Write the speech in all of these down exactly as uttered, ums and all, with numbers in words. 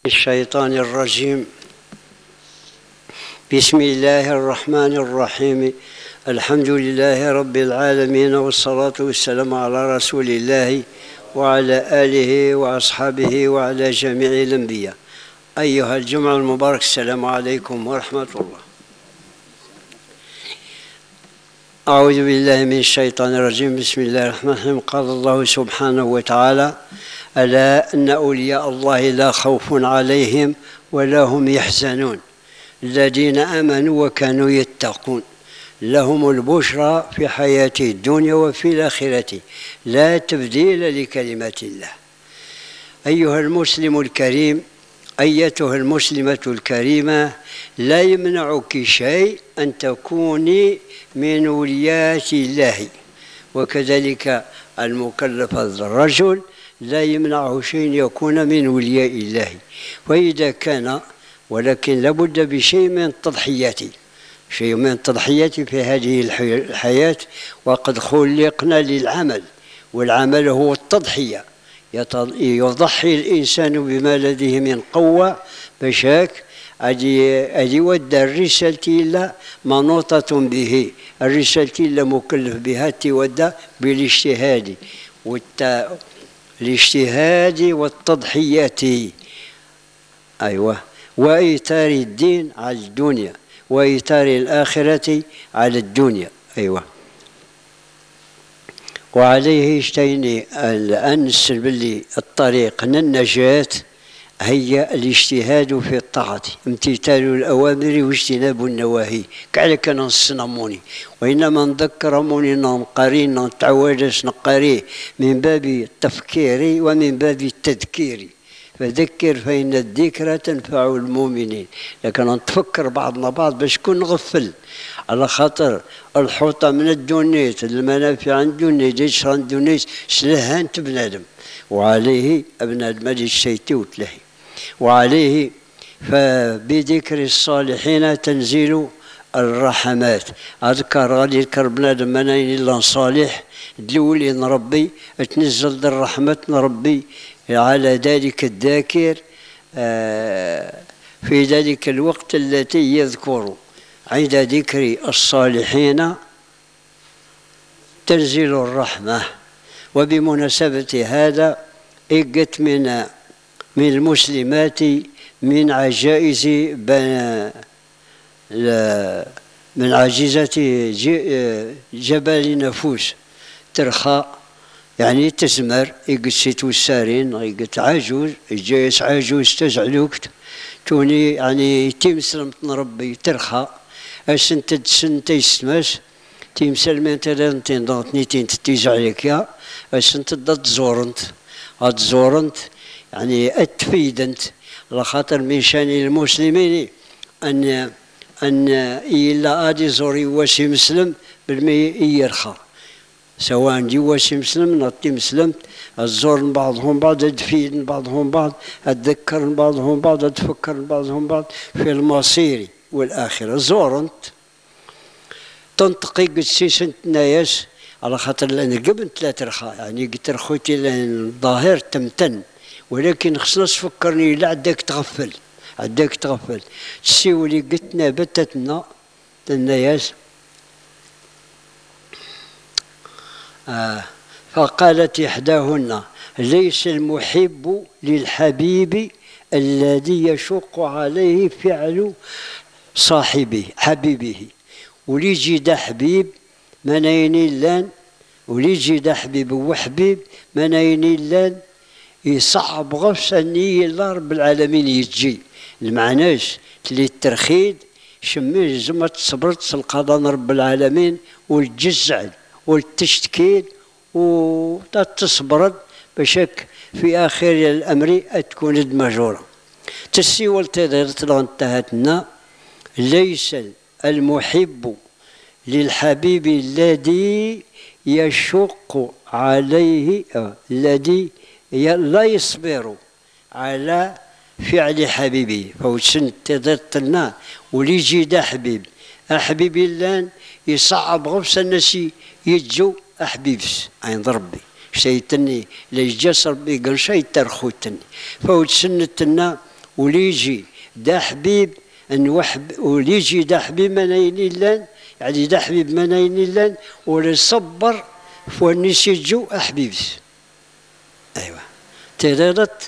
الشيطان الرجيم. بسم الله الرحمن الرحيم. الحمد لله رب العالمين، والصلاة والسلام على رسول الله وعلى آله وأصحابه وعلى جميع الأنبياء. أيها الجمع المبارك، السلام عليكم ورحمة الله. أعوذ بالله من الشيطان الرجيم. بسم الله الرحمن الرحيم. قال الله سبحانه وتعالى: ألا أن أولياء الله لا خوف عليهم ولا هم يحزنون الذين آمنوا وكانوا يتقون لهم البشرى في حياة الدنيا وفي الآخرة لا تبديل لكلمات الله. أيها المسلم الكريم، أيتها المسلمة الكريمة، لا يمنعك شيء أن تكوني من وليات الله، وكذلك المكلف الرجل لا يمنعه شيء يكون من ولياء الله. وإذا كان، ولكن لابد بشيء من التضحيات، شيء من التضحيات في هذه الحياة، وقد خلقنا للعمل، والعمل هو التضحية. يضحي الإنسان بما لديه من قوة بشاك أدي ودى الرسالة إلا منوطة به، الرسالة إلا مكلف بها تودى بالاجتهاد والت... الاجتهاد والتضحيات، أيوة، وإيثار الدين على الدنيا، وإيثار الآخرة على الدنيا، أيوة. وعليه اشتيني الآن نسلب لي الطريق للنجاة هي الاجتهاد في الطاعة، امتثال الأوامر واجتناب النواهي. كعلى كان نصنموني، وإنما نذكرموني نقري نتعودش نقريه من باب التفكير ومن باب التذكير. فذكر فإن الذكرى تنفع المؤمنين. لكن نتفكر بعضنا بعض باش كون نغفل، على خاطر الحوطة من الدنيت، المنافع عن الدنيت، يشرى عن الدنيت، سلهان بنادم. وعليه ابن المال الشيتي وتلهي. وعليه فبذكر الصالحين تنزيل الرحمات. أذكر غادي يذكر بنادم منين إلا صالح دلولي نربي تنزل الرحمة نربي على ذلك الذاكر في ذلك الوقت التي يذكر. عند ذكر الصالحين تنزل الرحمة. وبمناسبة هذا اجت من من المسلمات من عجائز من عجيزة جبل نفوس ترخاء، يعني تزمر، يقسيت والسارين، يقت عجوز، جايس عجوز تزعلوكت توني، يعني تيمسلمت نربي ترخى أسنت سنت يسماس تيمسلمين تلانتين ضغطنيتين تتيزعلك يا أسنت ضد زورنت هاد زورنت، يعني أتفيدنت. لخاطر من شان المسلمين أن أن إلا آدي زوري واسي مسلم بالمي يرخى، سواء جواسي مسلم نطي مسلمت، الزور بعضهم بعض، تفيد بعضهم بعض، أتذكر بعضهم بعض، أتفكر بعضهم بعض في المصير والآخرة. زورنت تنطقي قسيسنت نايس، على خاطر لأن قبل لا ترخى، يعني قلت رخوتي لأن الظاهر تمتن، ولكن خصنا تفكرني لا عداك تغفل، عداك تغفل تسيولي قلتنا بتتنا النايس. آه فقالت إحداهن: ليس المحب للحبيب الذي يشق عليه فعل صاحبه حبيبه. وليجي دا حبيب منين لان، وليجي دا حبيب وحبيب منين لان يصعب غفص أني الله رب العالمين يجي. المعناش تلي الترخيد شمي زمت صبرت القضاء رب العالمين، والجزع والتشتكيل وتصبرد بشك في آخر الأمر تكون مجورة. تسي والتدرت انتهتنا: ليس المحب للحبيب الذي يشق عليه، الذي لا يصبر على فعل حبيبه. فوسن تدرتنا وليجي دا حبيب أحبيب اللان يصعب غفص الناس يجو أحبيبس عند ربي شيتني ليجاس ربي قال شيء ترخوتني. فوت سنتنا وليجي دا حبيب نوحب وليجي دا حبيب مناين لان يعني دا حبيب مناين لان وليصبر فواني سيجو أحبيبس. أيوة تردت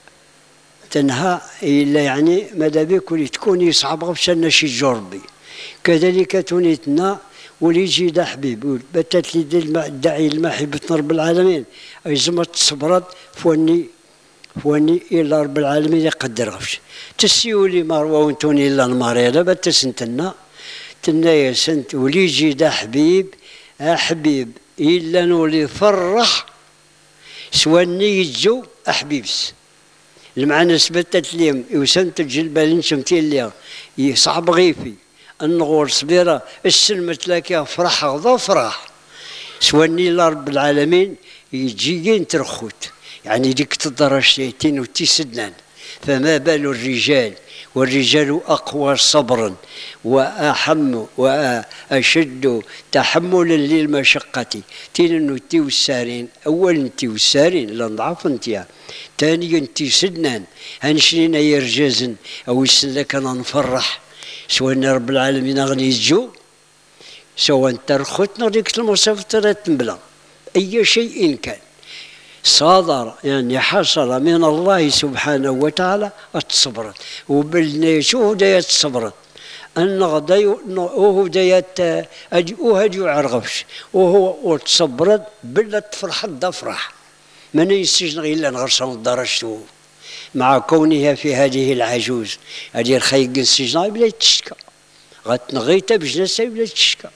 تنهى إلا يعني ماذا بك ولي تكون يصعب غفشنا شي جربي كذلك تونيتنا وليجي دا حبيب بتات لي الداعي المحبة رب العالمين أيزمت صبرت فواني فواني إلا رب العالمين يقدر غفش تسيولي مروة وانتوني إلا المريضة بتسنتنا تنا يا سنت وليجي دا حبيب أحبيب إلا نولي فرح سواني يجو أحبيبس المعنى سبتت ليم وسنت الجلبة لنشمتي اللي يصعب غيفي النغور صبيرة السلمت لك فرح غضا فرح سواني لرب العالمين يجيين ترخوت يعني ديك تدرجتين وتسدنان فما بال الرجال والرجال أقوى صبرا وأحم وأشد تحملا للمشقة تين نتي والسارين أول نتي والسارين لنضعف انتيا ثانيا نتي سدنان هنشرينا يرجازن أو يسلك أنا نفرح سواء رب العالمين أغني الجو سواء ترخوتنا ديك المصافة تنبلا أي شيء كان صادر يعني حصل من الله سبحانه وتعالى الصبر وبلنا شو ديت الصبر أن غدا وهو ديت وهدي عرغفش وهو تصبرت بلا تفرح الدفرح من يستجن إلا نغرسان درجته مع كونها في هذه العجوز هذه الخيق السجن بلا تشكى غتنغيتها بجنسها بلا تشكى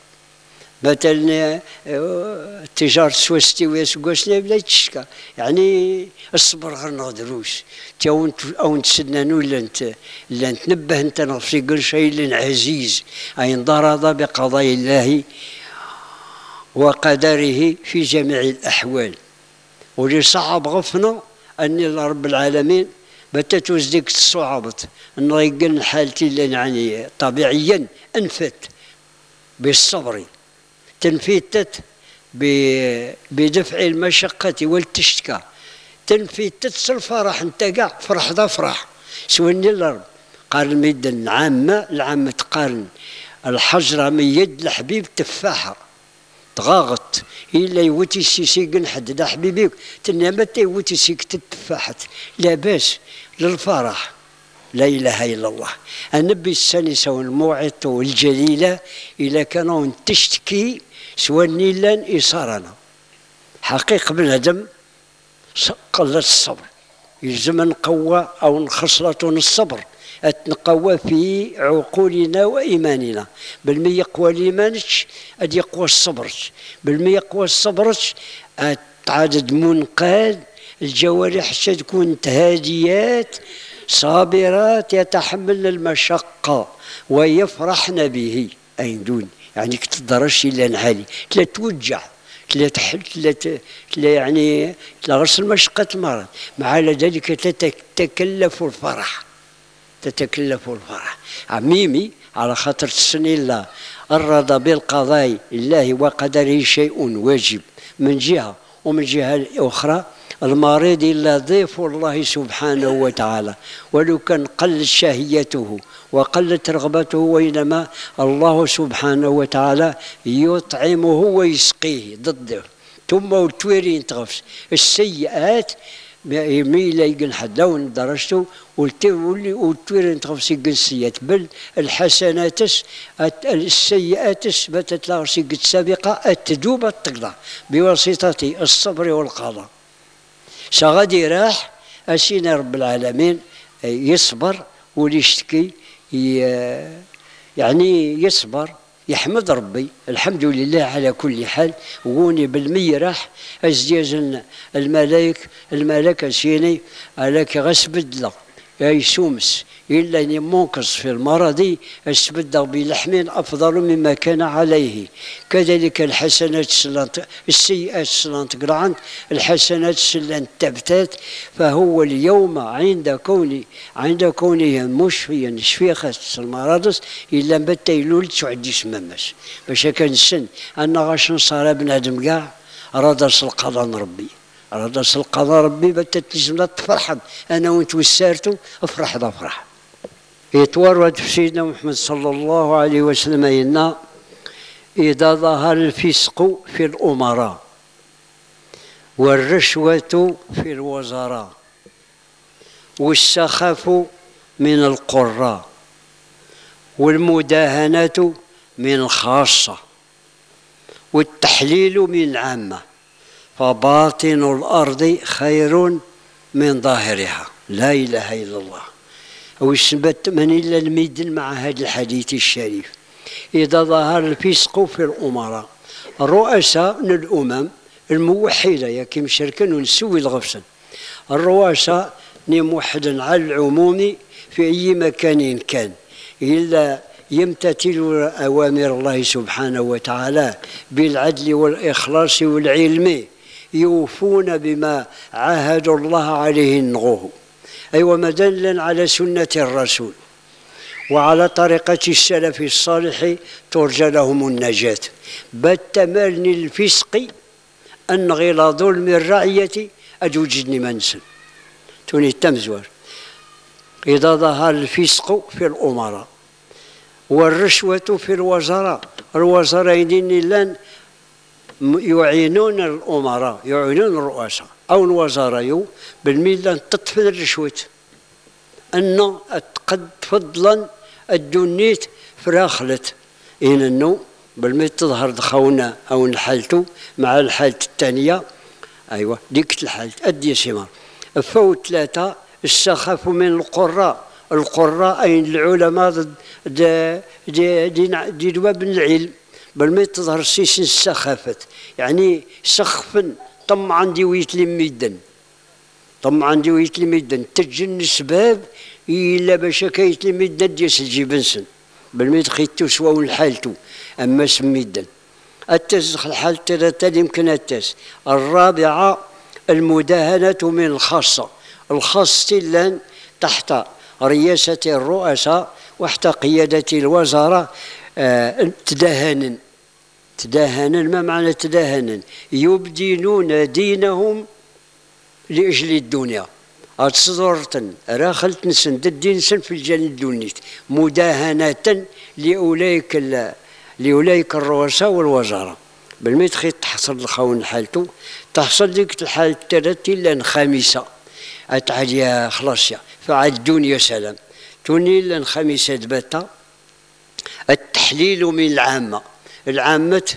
مثلا التجار سوستي ويسوقسنا بلا تشكى يعني الصبر غير نقدروش تا او نتسنانو لا انت لا نتنبه انت نغفي كل شيء عزيز اي انضرب بقضاء الله وقدره في جميع الاحوال واللي صعب غفنا اني رب العالمين بتتوز ديك الصعوبات انه يقل حالتي اللي يعني طبيعيا انفت بالصبر تنفيتت بدفع المشقة والتشتكى تنفيتت الفرح انت كاع فرح ذا فرح سويني الرب قال الميدان العامة العامة تقارن الحجرة من يد الحبيب تفاحة تغاغط إلا يوتي سيسيقن حد دا حبيبيك تنيا متى يوتي سيكت التفاحة لا باس للفرح لا إله إلا الله النبي السانسة والموعظة والجليلة إلا كانوا تشتكي سوى النيلان إصارنا حقيقة بنادم قلت الصبر يلزم نقوى أو نخصلة الصبر نقوى في عقولنا وإيماننا بالمي يقوى الإيمانش أد يقوى الصبرش بالمي يقوى الصبرش تعدد منقاد الجوارح تكون هاديات صابرات يتحمل المشقة ويفرحن به أي دون يعني كتدرش إلا نعالي تلا توجع تلا تحل تلا تلا يعني تلا غرس المشقة المرض مع ذلك تتكلف الفرح تتكلف الفرح عميمي على خاطر السنة الله الرضا بالقضاء الله وقدره شيء واجب من جهة ومن جهة أخرى المريض إلا ضيف الله سبحانه وتعالى ولو كان قلت شهيته وقلت رغبته وإنما الله سبحانه وتعالى يطعمه ويسقيه ضده ثم التويرين تغفس السيئات ميلا يقن حد لون درجته والتويرين تغفس يقن السيئات بل الحسنات السيئات باتت لها قد سابقة التدوب التقضى بواسطة الصبر والقضاء شغادي راح أسينا رب العالمين يصبر ويشتكي يعني يصبر يحمد ربي الحمد لله على كل حال ووني بالمي راح أزديز الملاك الملك سيني عليك غسبدلا يا سومس إلا أني منقص في المرض أسبدل بلحم أفضل مما كان عليه كذلك الحسنات السيئات سلانت قرعان الحسنات سلانت تبتات فهو اليوم عند كوني عند كونه مشفيا شفيخة المرض إلا متى يلول تعدي سمامس باش كان السن أنا غاش نصار بنادم كاع رادس القضاء ربي هذا القضاء ربي بتتجمع تفرح انا وانت وسارتو افرح ذا افرح. يتورد في سيدنا محمد صلى الله عليه وسلم إن إذا ظهر الفسق في الأمراء والرشوة في الوزراء والسخف من القراء والمداهنة من الخاصة والتحليل من العامة فباطن الأرض خير من ظاهرها. لا إله إلا الله. وش بت من إلا الميدن مع هذا الحديث الشريف. إذا ظهر الفسق في الأمراء الرؤساء من الأمم الموحدة يا كيم شركن ونسوي الغفصن الرؤساء موحدا على العموم في أي مكان كان إلا يمتثل أوامر الله سبحانه وتعالى بالعدل والإخلاص والعلم يوفون بما عاهدوا الله عليه النغوه. أيوة مدلا على سنة الرسول وعلى طريقة السلف الصالح ترجى لهم النجاة. بالتمال الفسق أن غير ظلم الرعية أجوجدني منسن توني التمزور. إذا ظهر الفسق في الأمراء والرشوة في الوزراء الوزراء لن يعينون الأمراء يعينون الرؤساء أو الوزراء بالميلان تطفي الرشوة أن قد فضلا الدنيت فراخلت إن أنه بالميل تظهر دخونا أو نحلتو مع الحالة الثانية. أيوة ديك الحالة أدي سمار فوت ثلاثة السخف من القراء القراء أي العلماء دي, دي, دي, دي دواب العلم بالميل تظهر سيسن السخافة يعني سخفا طمعا دي ويتلم ميدن طمعا دي ويتلم ميدن تجن سباب إلا باش كيتلم ميدن ديس الجبنسن بالميت خيتو سواو الحالتو أما سميدن. التس الحالة الثالثة يمكن التس. الرابعة المداهنة من الخاصة الخاصة لان تحت رئاسة الرؤساء وتحت قيادة الوزراء آه تداهن تداهن ما معنى تداهن؟ يبدلون دينهم لأجل الدنيا. أتصدرتن راخلت نسن الدين سن في الجانب الدنيت مداهنة لأولئك لأولئك الرؤساء والوزراء. بالميت خيط تحصل الخون حالته تحصل ديك الحالة الثلاثة لأن خامسة أتعاد يا خلاص يا فعاد الدنيا سلام توني لأن خامسة دبتا التحليل من العامة. العامة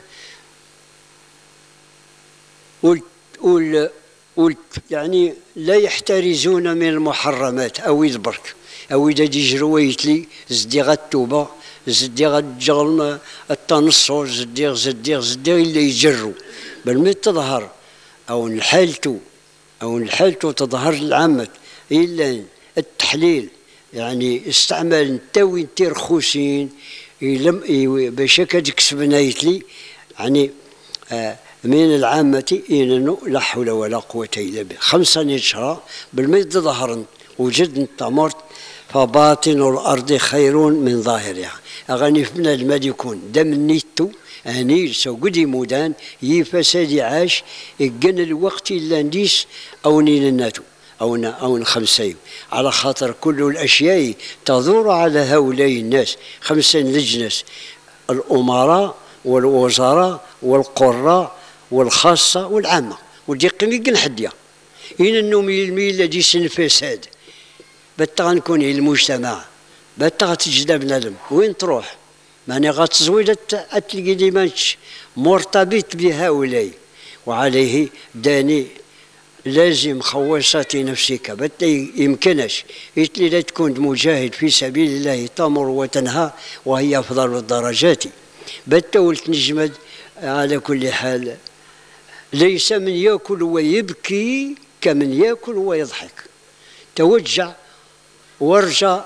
قلت قلت يعني لا يحترزون من المحرمات أو يدبرك أو إذا يجروا ويتلي زديغ التوبة زديغ الجغل التنصر زديغ زديغ زديغ إلا يجروا بل تظهر أو نحالتو أو نحالتو تظهر العامة إلا التحليل يعني استعمال نتاوي نتي رخوصين لم باش كتكسب نايتلي يعني آه من العامة إنه لا حول ولا قوة إلا بالله. خمسة نشرة بالميت ظهرا وجد التمرت فباطن الأرض خير من ظاهرها. أغني من المال يكون دم نيتو أنيل سو قدي مودان يفسادي عاش إجن الوقت إلا نديس أو نين الناتو أو أو خمسين على خاطر كل الأشياء تدور على هؤلاء الناس. خمسة لجنس الأمراء والوزراء والقراء والخاصة والعامة ودي قيمة حدية إن النومي الميل الذي سن الفساد بتا نكون المجتمع بتا تجد بنادم وين تروح ماني غتزويد تلقي ديماش مرتبط بهؤلاء. وعليه داني لازم خوصات نفسك بتا يمكنش إتلي لا تكون مجاهد في سبيل الله تأمر وتنهى وهي أفضل الدرجات. بتا ولت نجمد على كل حال ليس من يأكل ويبكي كمن يأكل ويضحك. توجع وارجع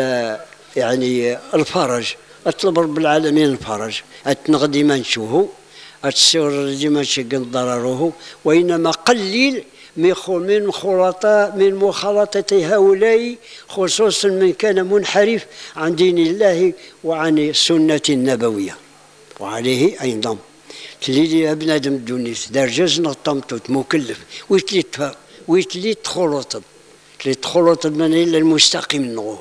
يعني الفرج اطلب رب العالمين الفرج اتنغدي ما نشوفه اتصير ديما شقن ضرره وإنما قليل من مخالطة من مخالطة هؤلاء خصوصا من كان منحرف عن دين الله وعن السنة النبوية. وعليه أيضا تلي بنادم الدنيا دار جاز نطمطوت مكلف ويتلي ويتلي تخلط تلي تخلط من إلا المستقيم نغوه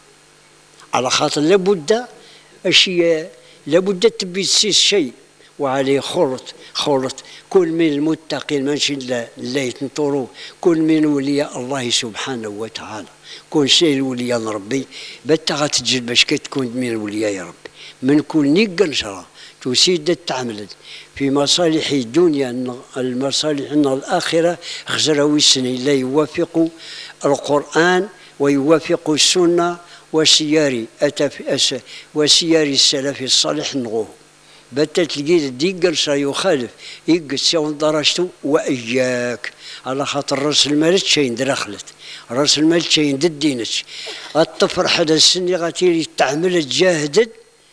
على خاطر لابد أشياء لابد تبي تسيس شيء وعليه خلط خلط كل من المتقين ماشي لا لا يتنطروا كل من ولياء الله سبحانه وتعالى كل شيء ولياء ربي بتا غتجد باش كتكون من ولياء ربي من كل نيق نشرة تسيد تعمل في مصالح الدنيا المصالح الآخرة خزروا السنة لا يوافق القرآن ويوافق السنة وسيار وسيار السلف الصالح نغوه بتا تلقيت ديقر سيخالف يقص يوم درجته وإياك على خاطر راس المال تشين درخلت راس المال تشين ددينش الطفر حدا السني غاتيري تعمل تجاهد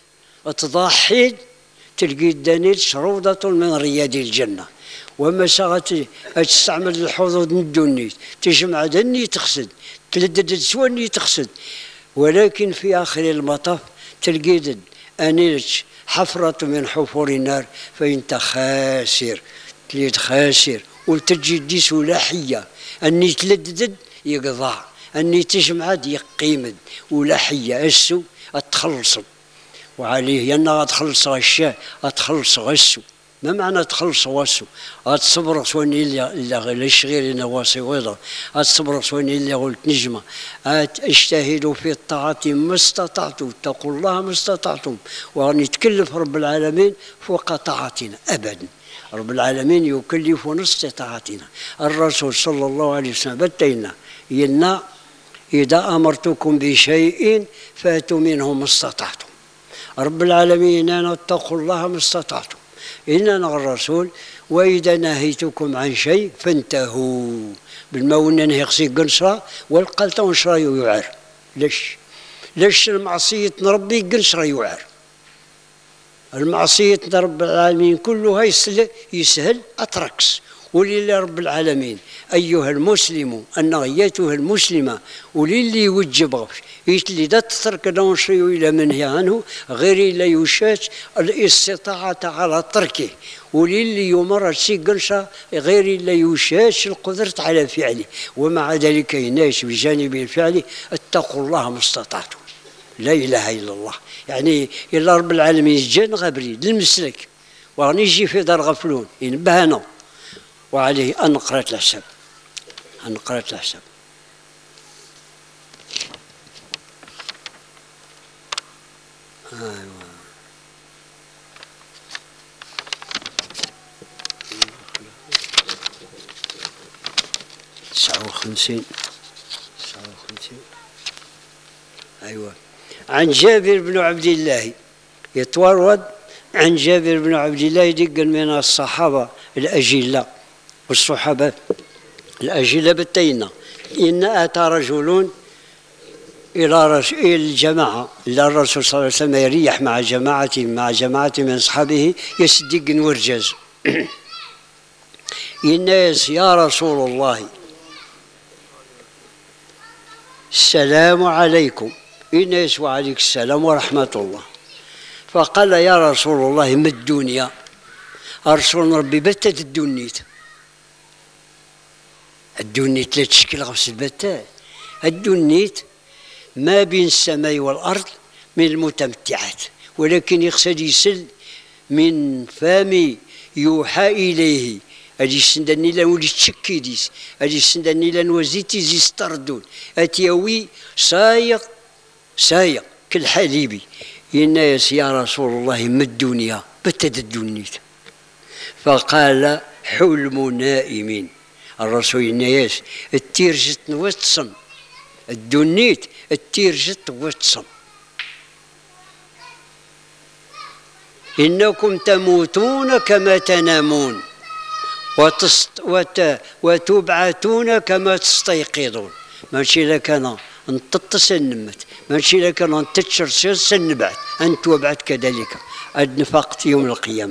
تضحي تلقي الدنيل روضة من رياض الجنة وما ساغت تستعمل الحظوظ من الدنيا تجمع دني تقصد تلدد سواني تقصد ولكن في آخر المطاف تلقي دد أنيلش حفرة من حفور النار فأنت خاسر تليت خاسر وتجي دي سلاحية أني تلدد يقضع أني تجمعد يقيمد ولاحية أسو أتخلص وعليه ينا أتخلص الشاء أتخلص غسو ما معنى تخلص واسو أتصبر سواني اللي اللي شغير نواسي ويضا أتصبر سواني اللي قلت نجمة اجتهدوا في الطاعة ما استطعتم اتقوا الله ما استطعتم وأن يتكلف رب العالمين فوق طاعتنا أبدا رب العالمين يكلفنا استطاعتنا الرسول صلى الله عليه وسلم بتينا ينا إذا أمرتكم بشيء فاتوا منه ما استطعتم رب العالمين أنا اتقوا الله ما استطعتم إننا الرسول وإذا نهيتكم عن شيء فانتهوا بالماء ننهي خصي قنصرة والقلت ونشرة يعر ليش ليش المعصية ربي قنصرة يعر المعصية رب العالمين كلها يسهل, يسهل أتركس ولله رب العالمين أيها المسلم أن أيتها المسلمة وللي يوجب يتلي دا تترك نشري إلى منهي عنه غير لا يشات الاستطاعة على تركه وللي يمر سيقنشا غير لا يشات القدرة على فعله ومع ذلك يناش بجانب الفعل اتقوا الله ما استطعتم لا إله إلا الله يعني إلا رب العالمين جان غبري للمسلك وغني يجي في دار غفلون ينبهنا وعليه أن قرأت الحساب أن قرأت الحساب أيوة تسعة وخمسين تسعة وخمسين أيوة عن جابر بن عبد الله يتورد عن جابر بن عبد الله دق من الصحابة الأجلاء والصحابة الأجلاء بالتينة إن أتى رجل إلى الجماعة إلى الرسول صلى الله عليه وسلم يريح مع جماعة مع جماعة من أصحابه يصدق ورجاز الناس يا رسول الله السلام عليكم الناس وعليك السلام ورحمة الله فقال يا رسول الله ما الدنيا أرسل ربي بتت الدنيت الدنيت لا تشكل غفص البتات الدنيت ما بين السماء والأرض من المتمتعات ولكن يقصد يسل من فم يوحى إليه أجي سندني لان ولي تشكي ديس أجي سندني لان وزيتي زيس تردون أتيوي سايق سايق كالحليبي الناس يا رسول الله ما الدنيا بتت الدنيت فقال حلم نائمين الرسول الناس التيرجت وتصم الدنيت التيرجت وتصم إنكم تموتون كما تنامون وتست وت وتبعثون كما تستيقظون ماشي لك أنا انتط سنمت ماشي لك أنا انتشر سنبعت أنت وبعد كذلك أدنفقت يوم القيامة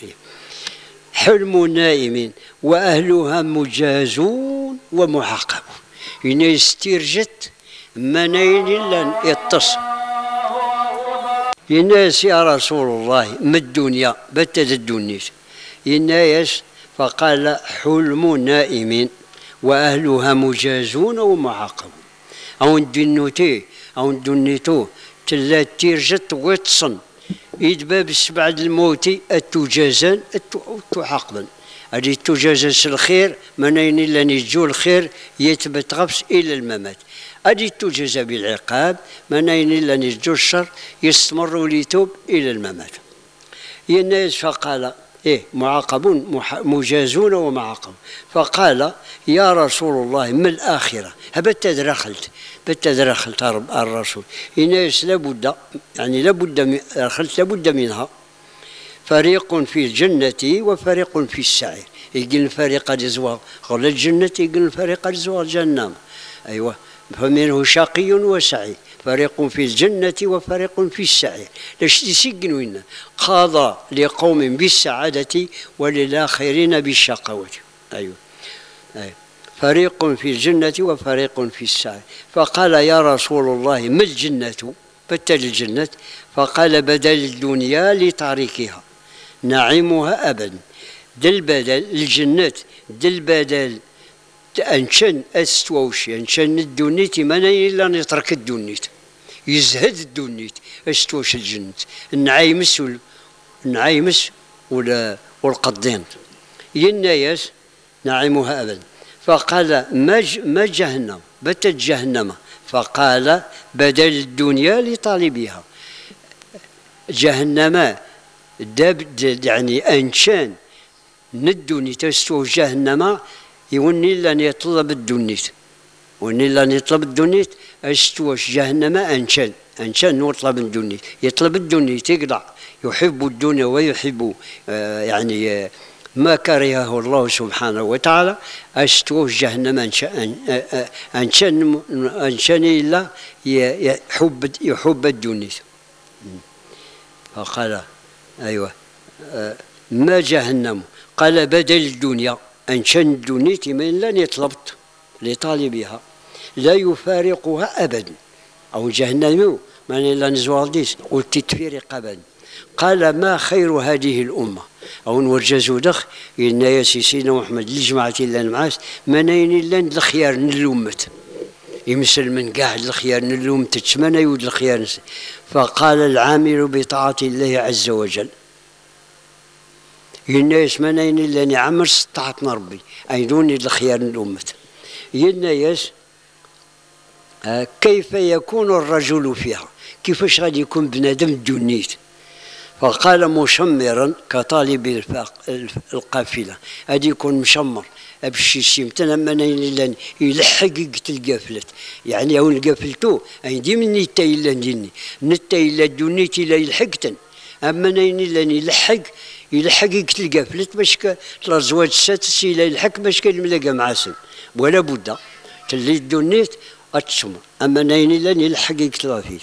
حلم نائم وأهلها مجازون ومعاقبون إن يسترجت منين لن يتصل الناس يا رسول الله ما الدنيا بتد الدنيا ينايش فقال حلم نائم وأهلها مجازون ومعاقبون. أو ندنوتي أو ندنيتو تلا تيرجت وتصن يدباب السبع الموت التجازان التعاقبا. هذه التجازان الخير منين إلا نجو الخير يثبت غفص إلى الممات. هذه التجازى بالعقاب منين إلا نجو الشر يستمر ويتوب إلى الممات. الناس فقال إيه معاقبون مجازون ومعاقبون. فقال يا رسول الله ما الآخرة؟ هبت دخلت بت دخلت الرسول. الناس لابد يعني لابد دخلت لابد منها. فريق في الجنة وفريق في السعير. يقول الفريق الزواج غير الجنة، يقول الفريق الزواج جهنم. أيوه فمنه شقي وسعيد. فريق في الجنة وفريق في السعير. لاش تسجنوا قاضى لقوم بالسعادة وللآخرين بالشقوة. أيوه أيوه فريق في الجنة وفريق في السعير. فقال يا رسول الله ما الجنة؟ بدل الجنة. فقال بدل الدنيا لتاركها نعيمها أبدا. دل بدل الجنة دل بدل أنشان أستووشي أنشان الدنيت منين إلا نترك الدنيت يزهد الدنيت أستووش الجنة النعيمس النعيمس ولا والقضين ينايس نعيمها أبدا. فقال ما ما جهنم بتت جهنم. فقال بدل الدنيا لطالبها. جهنم داب يعني أنشان ندوني تستوى جهنم يوني لن يطلب الدنيت وني لن يطلب الدنيت استوش جهنم أنشان أنشان يطلب الدنيت يطلب الدنيت يقطع يحب الدنيا ويحب آه يعني آه ما كرهه الله سبحانه وتعالى. استوش جهنم أنشان أنشان أنشان إلا يحب يحب الدنيت. فقال أيوه آه ما جهنم. قال بدل الدنيا أنشان الدنيا من لن يطلبت لطالبها لا يفارقها أبدا. أو جهنم من لا نزوالديس والتتفيرق أبدا. قال ما خير هذه الأمة أو نورجزو دخ إن يا سيدنا محمد لجماعة الله المعاس منين إلا الخيار نلومت يمثل من قاعد الخيار نلومت تشمنا يود الخيار. فقال العامل بطاعة الله عز وجل الناس منين إلا نعمر استطاعتنا ربي أيدوني الخيار الأمة. الناس آه كيف يكون الرجل فيها؟ كيفاش غادي يكون بنادم دنيت؟ فقال مشمرا كطالب القافلة غادي يكون مشمر بشي سيمتنا منين إلا يلحق يقتل قافلت يعني أو قافلتو عندي مني تا إلا نديني نتا إلا دنيت إلا يلحقتن. أما نين إلا يلحق يلحق يقتل قافلت باش الزواج السادس إلا يلحق باش كالملاقى معاسن ولا بد تلي دنيت أتشمر. أما نين إلا يلحق يقتل فيه.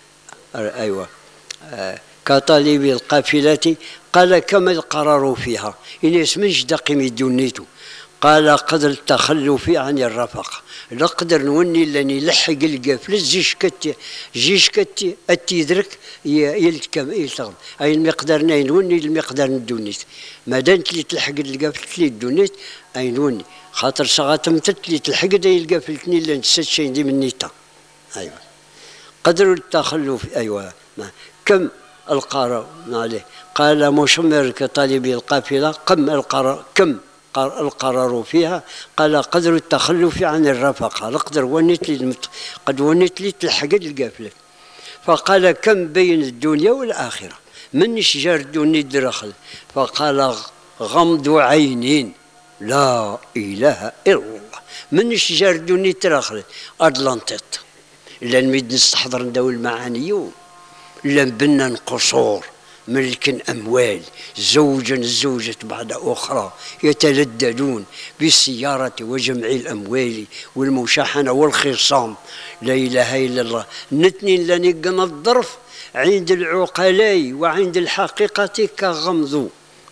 أيوة آه كطالب القافلة. قال كما القرار فيها إناس منش دقيم دنيتو. قال قدر التخلف عن الرفقة نقدر نوني لاني لحق القافلة جيش كتي جيش كتي التيدرك يلتكم يلتغم اي المقدار نوني المقدار ندونيت ما دامت لي تلحق القافلة لي دونيت اي نوني خاطر صغاتم تتلي تلحق داي القافلتني اللي نسيت شي دي من نيتا. ايوه قدر التخلف. ايوه ما كم القرار عليه. قال مشمر كطالب القافلة قم القرار كم القرار فيها. قال قدر التخلف عن الرفقة نقدر ونيت لي قد ونيت لي تلحق القافلة. فقال كم بين الدنيا والآخرة من شجار الدنيا درخل. فقال غمض عينين لا إله إلا الله من شجار الدنيا ترخل أطلنطيط إلا نميد نستحضر نداو المعاني إلا نبنى قصور ملك أموال زوجا الزوجة بعد أخرى يتلددون بالسيارة وجمع الأموال والمشاحنة والخصام لا إله إلا الله. نتني لنقنا الظرف عند العقلاء وعند الحقيقة كغمض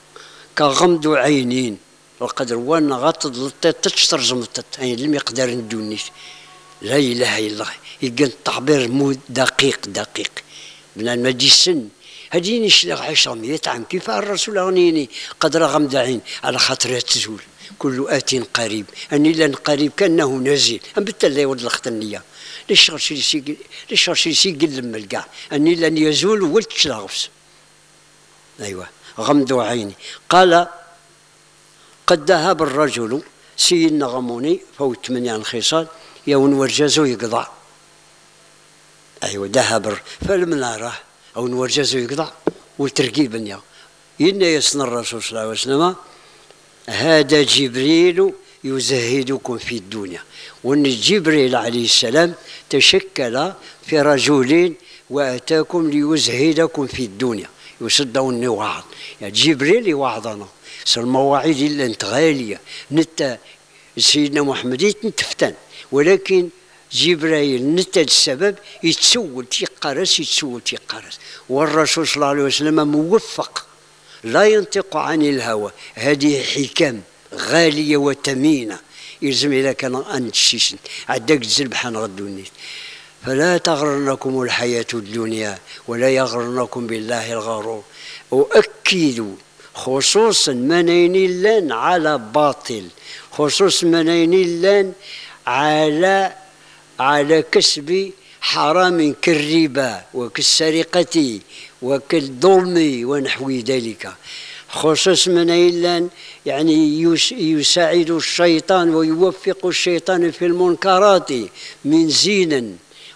كغمض عينين. القدر وانا غطد تشتر زمطت يعني المقدار ندونيش لا إله إلا الله. يقول التعبير مو دقيق دقيق بلا ما تجي السن هديني شلغ عشرمية عام كيف الرسول غنيني قدر غمدعين على خاطر تزول كل آت قريب أني لن قريب كأنه نازل أم بالتالي يود الخطنية ليش غرشي سيقل ليش غرشي سيقل لما القاع أني لن يزول ولد شلغفس. أيوة غمدوا عيني. قال قد ذهب الرجل سيدنا غموني فوت ثمانية خصال يون ورجازو يقضع. أيوة ذهب فلمنا راه أو نورجازو يقضع وترقيب النيا إن يسن الرسول صلى الله عليه وسلم هذا جبريل يزهدكم في الدنيا. وأن جبريل عليه السلام تشكل في رجل وأتاكم ليزهدكم في الدنيا يصدون وعظ. يعني جبريل يوعظنا المواعيد اللي انت غالية نتا سيدنا محمد نتفتن ولكن جبريل نتا السبب يتسول تيقرس يتسول تيقرس. والرسول صلى الله عليه وسلم موفق لا ينطق عن الهوى. هذه حكم غالية وثمينة يلزم إذا كان أنت شيشن عداك الزلبحة نغدوني. فلا تغرنكم الحياة الدنيا ولا يغرنكم بالله الغرور. وأكدوا خصوصا منين لان على باطل خصوصا منين لان على على كسب حرام كالربا وكالسرقة وكالظلم ونحو ذلك. خصوصا منين لان يعني يساعد الشيطان ويوفق الشيطان في المنكرات من زينا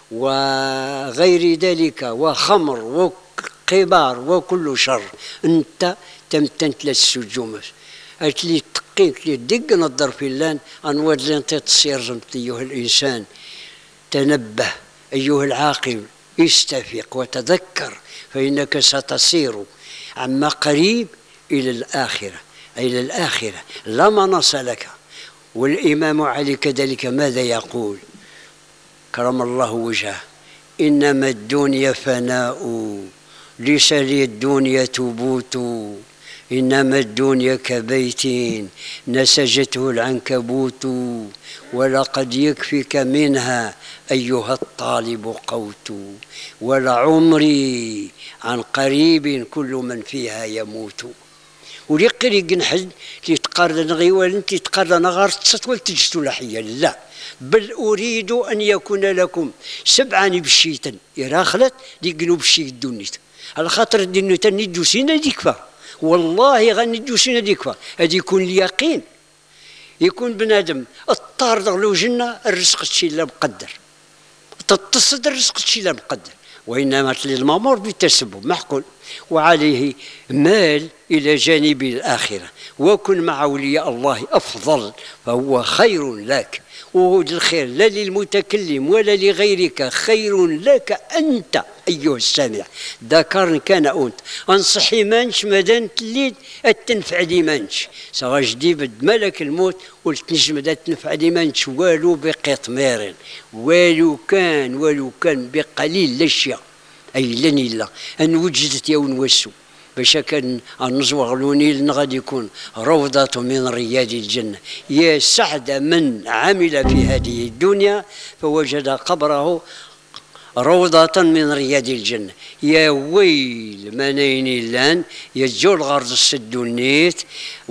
وغير ذلك وخمر وقبار وكل شر. انت تمتنت للسجوم أتلي تقيت لي دق نظر في اللان أنواد لين تصير أيها الإنسان تنبه أيها العاقل استفق وتذكر فإنك ستصير عما قريب إلى الآخرة أي إلى الآخرة لا مناص لك. والإمام علي كذلك ماذا يقول كرم الله وجهه إنما الدنيا فناء ليس لي الدنيا تبوت إنما الدنيا كبيت نسجته العنكبوت ولقد يكفيك منها أيها الطالب قوت ولعمري عن قريب كل من فيها يموت. وليقري قنحد تيتقارن غيوال انت تقارن غار تسطول تجتو لحيا لا بل أريد أن يكون لكم سبعان بشيتا يراخلت ليقنوا بشي الدنيت على خاطر الدنيت ندو سينا ديكفا والله غندو سينا ديكفا هذا يكون اليقين. يكون بنادم الطارد لو جنة الرزق تشي لا مقدر تتصد الرزق تشي لا مقدر وإنما المأمور بالتسبب محقول وعليه مال إلى جانب الآخرة وكن مع أولياء الله أفضل فهو خير لك وهو الخير لا للمتكلم ولا لغيرك خير لك أنت أيها السامع ذكر كان أنت أنصحي مانش مدان تليد التنفع دي مانش سواء جديد ملك الموت قلت نجم دا تنفع دي مانش والو بقطمير والو كان والو كان بقليل الأشياء أي لن إلا أن وجدت يوم وسو باش كان النزوغ لونيل غادي يكون روضة من رياض الجنة. يا سعد من عمل في هذه الدنيا فوجد قبره روضة من رياض الجنة. يا ويل منين الآن يجول غرض السدونيت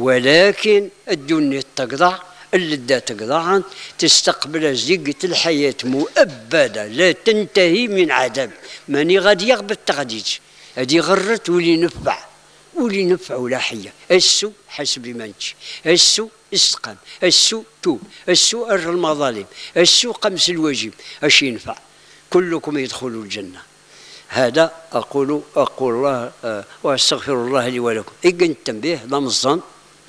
ولكن الدنيا تقضع اللذة تقضعا تستقبل زقة الحياة مؤبدة لا تنتهي من عذاب ماني غادي يغبط تغديج هذه غرت ولي نفع ولي نفع ولا حية. السو حسب منش السو استقام السو توب السو أر المظالم السو قمس الواجب اش ينفع كلكم يدخلوا الجنة. هذا أقول أقول الله أه وأستغفر الله لي ولكم. إجن التنبيه ضم الظن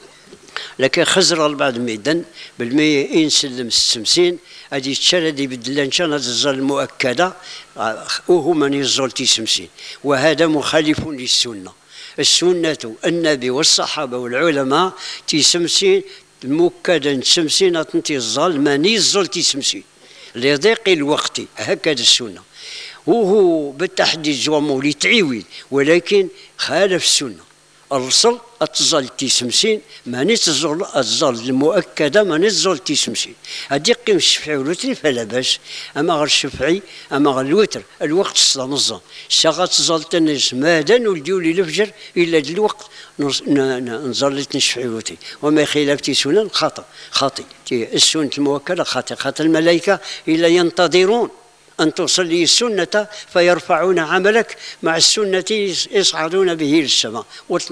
لكن خزر البعض ميدان بالمية إن سلم السمسين هذه الشردي بدلان شان هذا الظل المؤكدة وهو من يزول تسمسين وهذا مخالف للسنة. السنة النبي والصحابة والعلماء تسمسين مؤكدا تسمسين تنتي الظل من يزول تسمسين لضيق الوقت هكذا السنة وهو بالتحديد جوامو لتعيوين ولكن خالف السنة. الرسل أتزال تيسمسين ماني تزول أتزال المؤكدة ماني تزول تيسمسين هادي قيم الشفعي والوتري فلا باس أما غير الشفعي أما غير الوتر الوقت الصلاة نظام الشاغة تزال تنس مادا نولديو لي الفجر إلا دي الوقت نزال الشفعي والوتري وما خلاف تيسونا خاطئ خاطئ السنة المؤكدة خاطئ خاطئ الملائكة إلا ينتظرون أن تصلي السنة فيرفعون عملك مع السنة يصعدون به للسماء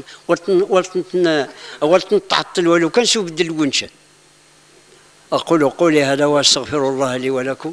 ولتنتعطل ولو كان شو بدل ونشا أقول قولي هذا وأستغفر الله لي ولكم.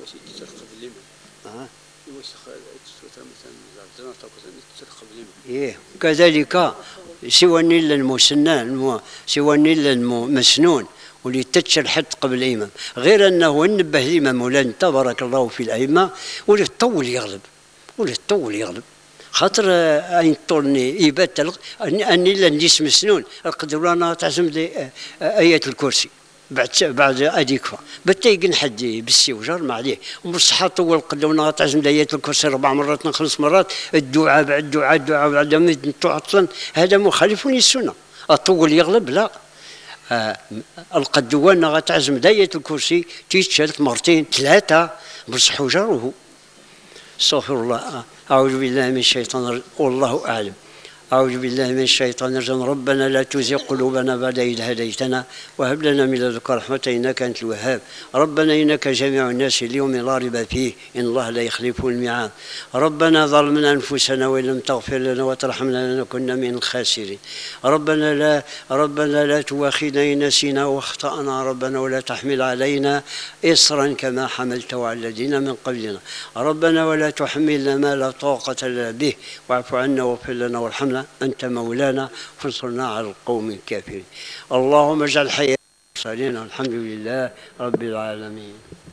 إيه كذلك سوى النيل المسنان سوى النيل المسنون واللي تتش الحد قبل الإمام غير أنه نبه الإمام ولا تبارك الله في الأئمة واللي الطول يغلب واللي الطول يغلب خاطر أين طولني إبات أني لن جسم مسنون أقدر أنا تعزم آية الكرسي بعد بعد أديك بتيجي حد بالسيوجر ما عليه ومصحى طول قدونا تعزم آية الكرسي أربع مرات خمس مرات الدعاء بعد الدعاء الدعاء بعد ما تعطلن هذا مخالف للسنة الطول يغلب لا. آه القدوان غتعزم داية الكرسي تيتشالت مرتين ثلاثة بصح حجره. استغفر الله. أعوذ بالله من الشيطان الرجيم والله أعلم. أعوذ بالله من الشيطان الرجيم. ربنا لا تزغ قلوبنا بعد إذ هديتنا وهب لنا من لدنك رحمة إنك أنت الوهاب. ربنا إنك جميع الناس اليوم لا ريب فيه إن الله لا يخلف الميعاد. ربنا ظلمنا أنفسنا وإن لم تغفر لنا وترحمنا لنكن من الخاسرين. ربنا لا ربنا لا تؤاخذنا إن نسينا واخطأنا. ربنا ولا تحمل علينا إصرا كما حملته على الذين من قبلنا. ربنا ولا تحملنا ما لا طاقة لنا به واعف عنا واغفر لنا وارحمنا أنت مولانا فانصرنا على القوم الكافرين. اللهم اجعل حياتنا الحمد لله رب العالمين.